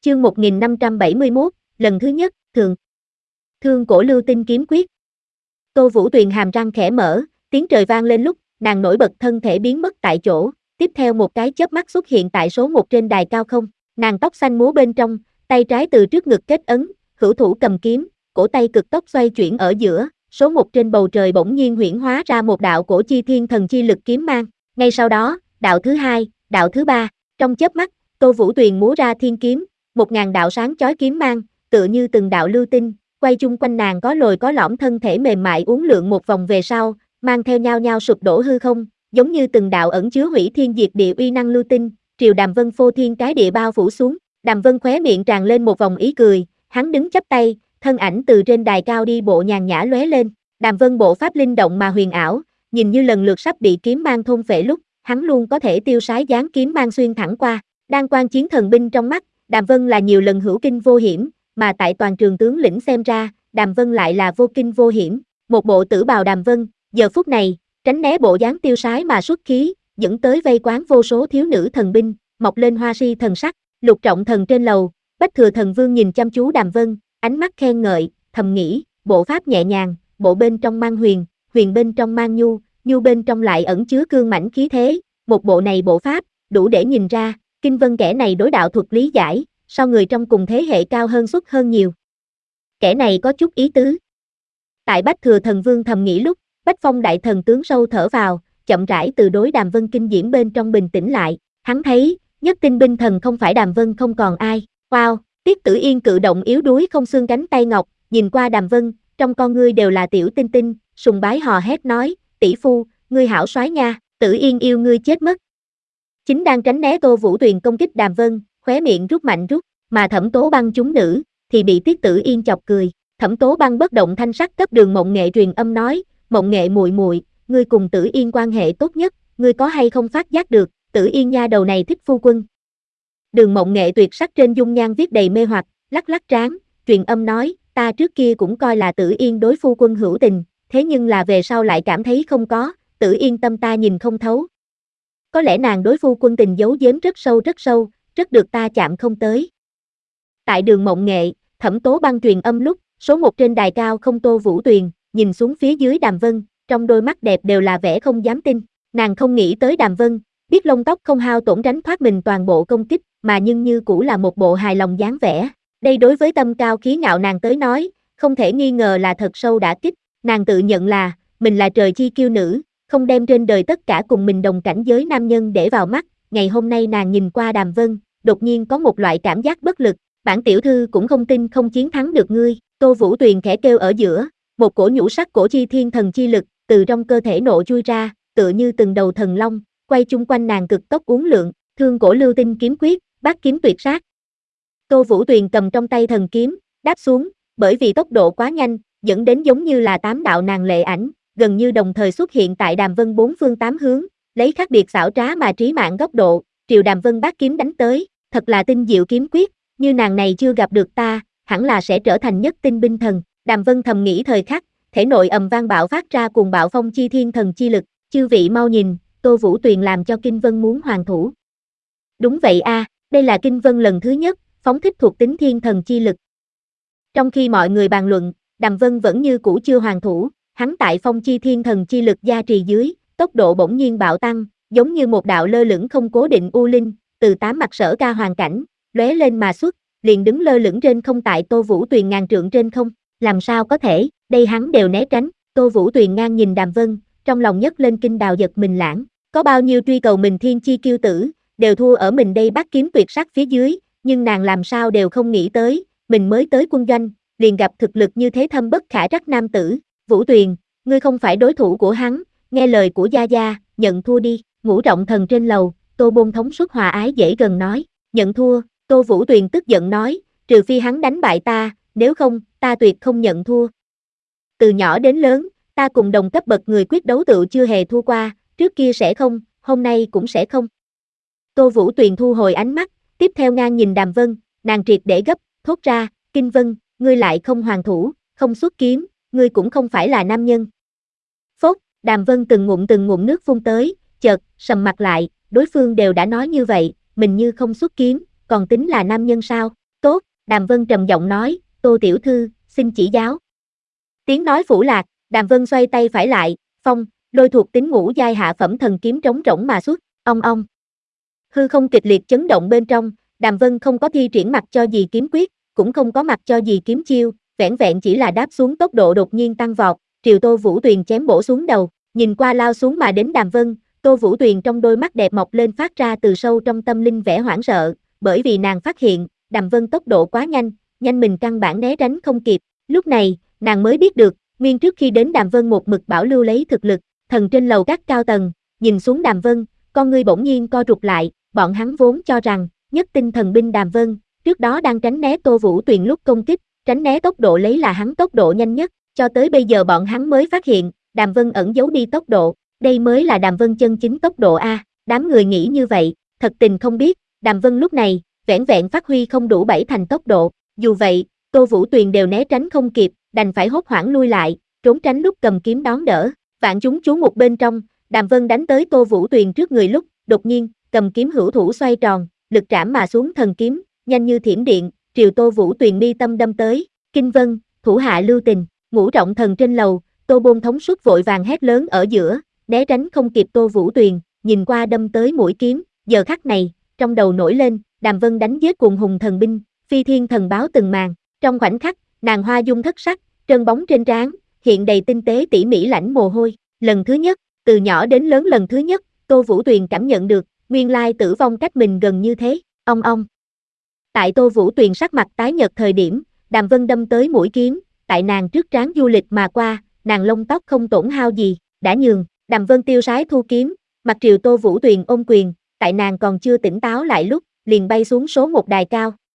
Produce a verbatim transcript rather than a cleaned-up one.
Chương một nghìn năm trăm bảy mươi mốt, lần thứ nhất, thường. Thương cổ lưu tinh kiếm quyết. Tô Vũ Tuyền hàm răng khẽ mở, tiếng trời vang lên lúc, nàng nổi bật thân thể biến mất tại chỗ, tiếp theo một cái chớp mắt xuất hiện tại số một trên đài cao không, nàng tóc xanh múa bên trong, tay trái từ trước ngực kết ấn, hữu thủ cầm kiếm, cổ tay cực tốc xoay chuyển ở giữa, số một trên bầu trời bỗng nhiên huyễn hóa ra một đạo cổ chi thiên thần chi lực kiếm mang, ngay sau đó, đạo thứ hai, đạo thứ ba, trong chớp mắt, Tô Vũ Tuyền múa ra thiên kiếm, một ngàn đạo sáng chói kiếm mang, tựa như từng đạo lưu tinh, quay chung quanh nàng có lồi có lõm thân thể mềm mại uốn lượn một vòng về sau, mang theo nhau nhau sụp đổ hư không, giống như từng đạo ẩn chứa hủy thiên diệt địa uy năng lưu tinh, triều Đàm Vân phô thiên cái địa bao phủ xuống, Đàm Vân khóe miệng tràn lên một vòng ý cười, hắn đứng chắp tay, thân ảnh từ trên đài cao đi bộ nhàn nhã lóe lên, Đàm Vân bộ pháp linh động mà huyền ảo, nhìn như lần lượt sắp bị kiếm mang thôn phệ lúc, hắn luôn có thể tiêu sái dáng kiếm mang xuyên thẳng qua, đan quan chiến thần binh trong mắt, Đàm Vân là nhiều lần hữu kinh vô hiểm, mà tại toàn trường tướng lĩnh xem ra, Đàm Vân lại là vô kinh vô hiểm, một bộ tử bào Đàm Vân, giờ phút này, tránh né bộ dáng tiêu sái mà xuất khí, dẫn tới vây quán vô số thiếu nữ thần binh, mọc lên hoa si thần sắc, Lục Trọng Thần trên lầu, Bách Thừa Thần Vương nhìn chăm chú Đàm Vân, ánh mắt khen ngợi, thầm nghĩ, bộ pháp nhẹ nhàng, bộ bên trong mang huyền, huyền bên trong mang nhu, nhu bên trong lại ẩn chứa cương mãnh khí thế, một bộ này bộ pháp, đủ để nhìn ra, Kinh Vân kẻ này đối đạo thuật lý giải, so người trong cùng thế hệ cao hơn xuất hơn nhiều. Kẻ này có chút ý tứ. Tại Bách Thừa Thần Vương thầm nghĩ lúc, Bách Phong Đại Thần tướng sâu thở vào, chậm rãi từ đối Đàm Vân kinh diễm bên trong bình tĩnh lại, hắn thấy, nhất tinh binh thần không phải Đàm Vân không còn ai, wow, Tiết Tử Yên cự động yếu đuối không xương cánh tay ngọc, nhìn qua Đàm Vân, trong con ngươi đều là tiểu tinh tinh, sùng bái hò hét nói, tỷ phu, ngươi hảo soái nha, Tử Yên yêu ngươi chết mất. Chính đang tránh né Tô Vũ Tuyền công kích Đàm Vân, khóe miệng rút mạnh rút, mà Thẩm Tố Băng chúng nữ, thì bị Tiết Tử Yên chọc cười. Thẩm Tố Băng bất động thanh sắc cấp Đường Mộng Nghệ truyền âm nói, Mộng Nghệ muội muội, ngươi cùng Tử Yên quan hệ tốt nhất, ngươi có hay không phát giác được, Tử Yên nha đầu này thích phu quân. Đường Mộng Nghệ tuyệt sắc trên dung nhan viết đầy mê hoặc, lắc lắc trán, truyền âm nói, ta trước kia cũng coi là Tử Yên đối phu quân hữu tình, thế nhưng là về sau lại cảm thấy không có, Tử Yên tâm ta nhìn không thấu. Có lẽ nàng đối phu quân tình giấu giếm rất sâu rất sâu, rất được ta chạm không tới. Tại Đường Mộng Nghệ, Thẩm Tố Băng truyền âm lúc, số một trên đài cao không Tô Vũ Tuyền, nhìn xuống phía dưới Đàm Vân, trong đôi mắt đẹp đều là vẻ không dám tin, nàng không nghĩ tới Đàm Vân, biết lông tóc không hao tổn tránh thoát mình toàn bộ công kích, mà nhưng như cũ là một bộ hài lòng dáng vẻ. Đây đối với tâm cao khí ngạo nàng tới nói, không thể nghi ngờ là thật sâu đả kích, nàng tự nhận là, mình là trời chi kiêu nữ, không đem trên đời tất cả cùng mình đồng cảnh giới nam nhân để vào mắt, ngày hôm nay nàng nhìn qua Đàm Vân, đột nhiên có một loại cảm giác bất lực, bản tiểu thư cũng không tin không chiến thắng được ngươi, Tô Vũ Tuyền khẽ kêu ở giữa, một cổ nhũ sắc cổ chi thiên thần chi lực, từ trong cơ thể nộ chui ra, tựa như từng đầu thần long, quay chung quanh nàng cực tốc uốn lượn, thương cổ lưu tinh kiếm quyết, bát kiếm tuyệt sát. Tô Vũ Tuyền cầm trong tay thần kiếm, đáp xuống, bởi vì tốc độ quá nhanh, dẫn đến giống như là tám đạo nàng lệ ảnh, gần như đồng thời xuất hiện tại Đàm Vân bốn phương tám hướng, lấy khác biệt xảo trá mà trí mạng góc độ, triều Đàm Vân bát kiếm đánh tới, thật là tinh diệu kiếm quyết, như nàng này chưa gặp được ta, hẳn là sẽ trở thành nhất tinh binh thần. Đàm Vân thầm nghĩ thời khắc, thể nội ầm vang bạo phát ra cuồng bạo phong chi thiên thần chi lực, chư vị mau nhìn, Tô Vũ Tuyền làm cho Kinh Vân muốn hoàn thủ. Đúng vậy a, à, đây là Kinh Vân lần thứ nhất, phóng thích thuộc tính thiên thần chi lực. Trong khi mọi người bàn luận, Đàm Vân vẫn như cũ chưa hoàn thủ, hắn tại phong chi thiên thần chi lực gia trì dưới, tốc độ bỗng nhiên bạo tăng, giống như một đạo lơ lửng không cố định u linh, từ tám mặt sở ca hoàn cảnh, lóe lên mà xuất, liền đứng lơ lửng trên không tại Tô Vũ Tuyền ngàn trượng trên không, làm sao có thể, đây hắn đều né tránh, Tô Vũ Tuyền ngang nhìn Đàm Vân, trong lòng nhấc lên kinh đào giật mình lãng, có bao nhiêu truy cầu mình thiên chi kiêu tử, đều thua ở mình đây bát kiếm tuyệt sắc phía dưới, nhưng nàng làm sao đều không nghĩ tới, mình mới tới quân doanh, liền gặp thực lực như thế thâm bất khả trắc nam tử, Vũ Tuyền, ngươi không phải đối thủ của hắn, nghe lời của Gia Gia, nhận thua đi, Ngũ Trọng Thần trên lầu, Tô Bôn thống suất hòa ái dễ gần nói, nhận thua, Tô Vũ Tuyền tức giận nói, trừ phi hắn đánh bại ta, nếu không, ta tuyệt không nhận thua. Từ nhỏ đến lớn, ta cùng đồng cấp bậc người quyết đấu tựu chưa hề thua qua, trước kia sẽ không, hôm nay cũng sẽ không. Tô Vũ Tuyền thu hồi ánh mắt, tiếp theo ngang nhìn Đàm Vân, nàng triệt để gấp, thốt ra, Kinh Vân, ngươi lại không hoàn thủ, không xuất kiếm, ngươi cũng không phải là nam nhân. Phốt, Đàm Vân từng ngụm từng ngụm nước phun tới, chợt, sầm mặt lại, đối phương đều đã nói như vậy, mình như không xuất kiếm, còn tính là nam nhân sao? Đàm Vân trầm giọng nói, Tô tiểu thư, xin chỉ giáo. Tiếng nói phủ lạc, Đàm Vân xoay tay phải lại, phong, lôi thuộc tính ngũ giai hạ phẩm thần kiếm trống rỗng mà xuất, ong ong. Hư không kịch liệt chấn động bên trong, Đàm Vân không có thi triển mặc cho gì kiếm quyết, cũng không có mặc cho gì kiếm chiêu, vẻn vẹn chỉ là đáp xuống tốc độ đột nhiên tăng vọt, triều Tô Vũ Tuyền chém bổ xuống đầu, nhìn qua lao xuống mà đến Đàm Vân, Tô Vũ Tuyền trong đôi mắt đẹp mọc lên phát ra từ sâu trong tâm linh vẻ hoảng sợ, bởi vì nàng phát hiện, Đàm Vân tốc độ quá nhanh, nhanh mình căn bản né tránh không kịp, lúc này, nàng mới biết được, nguyên trước khi đến Đàm Vân một mực bảo lưu lấy thực lực, thần trên lầu các cao tầng, nhìn xuống Đàm Vân, con ngươi bỗng nhiên co rụt lại, bọn hắn vốn cho rằng, nhất tinh thần binh Đàm Vân, trước đó đang tránh né Tô Vũ Tuyền lúc công kích, tránh né tốc độ lấy là hắn tốc độ nhanh nhất, cho tới bây giờ bọn hắn mới phát hiện, Đàm Vân ẩn giấu đi tốc độ, đây mới là Đàm Vân chân chính tốc độ a. Đám người nghĩ như vậy, thật tình không biết, Đàm Vân lúc này, vẻn vẹn phát huy không đủ bảy thành tốc độ, dù vậy, Tô Vũ Tuyền đều né tránh không kịp, đành phải hốt hoảng lui lại, trốn tránh lúc cầm kiếm đón đỡ. Vạn chúng chú mục bên trong, Đàm Vân đánh tới Tô Vũ Tuyền trước người lúc, đột nhiên, cầm kiếm hữu thủ xoay tròn, lực trảm mà xuống thần kiếm, nhanh như thiểm điện, triều Tô Vũ Tuyền mi tâm đâm tới. Kinh Vân, thủ hạ lưu tình, ngũ trọng thần trên lầu, Tô Bôn thống suất vội vàng hét lớn ở giữa, né tránh không kịp Tô Vũ Tuyền, nhìn qua đâm tới mũi kiếm, giờ khắc này, trong đầu nổi lên, Đàm Vân đánh giết cuồng hùng thần binh, phi thiên thần báo từng màn, trong khoảnh khắc, nàng hoa dung thất sắc, trơn bóng trên trán, hiện đầy tinh tế tỉ mỉ lãnh mồ hôi, lần thứ nhất, từ nhỏ đến lớn lần thứ nhất, Tô Vũ Tuyền cảm nhận được, nguyên lai tử vong cách mình gần như thế, ong ong. Tại Tô Vũ Tuyền sắc mặt tái nhợt thời điểm, Đàm Vân đâm tới mũi kiếm, tại nàng trước trán du lịch mà qua, nàng lông tóc không tổn hao gì, đã nhường, Đàm Vân tiêu sái thu kiếm, mặt triều Tô Vũ Tuyền ôm quyền, tại nàng còn chưa tỉnh táo lại lúc, liền bay xuống số một đài cao,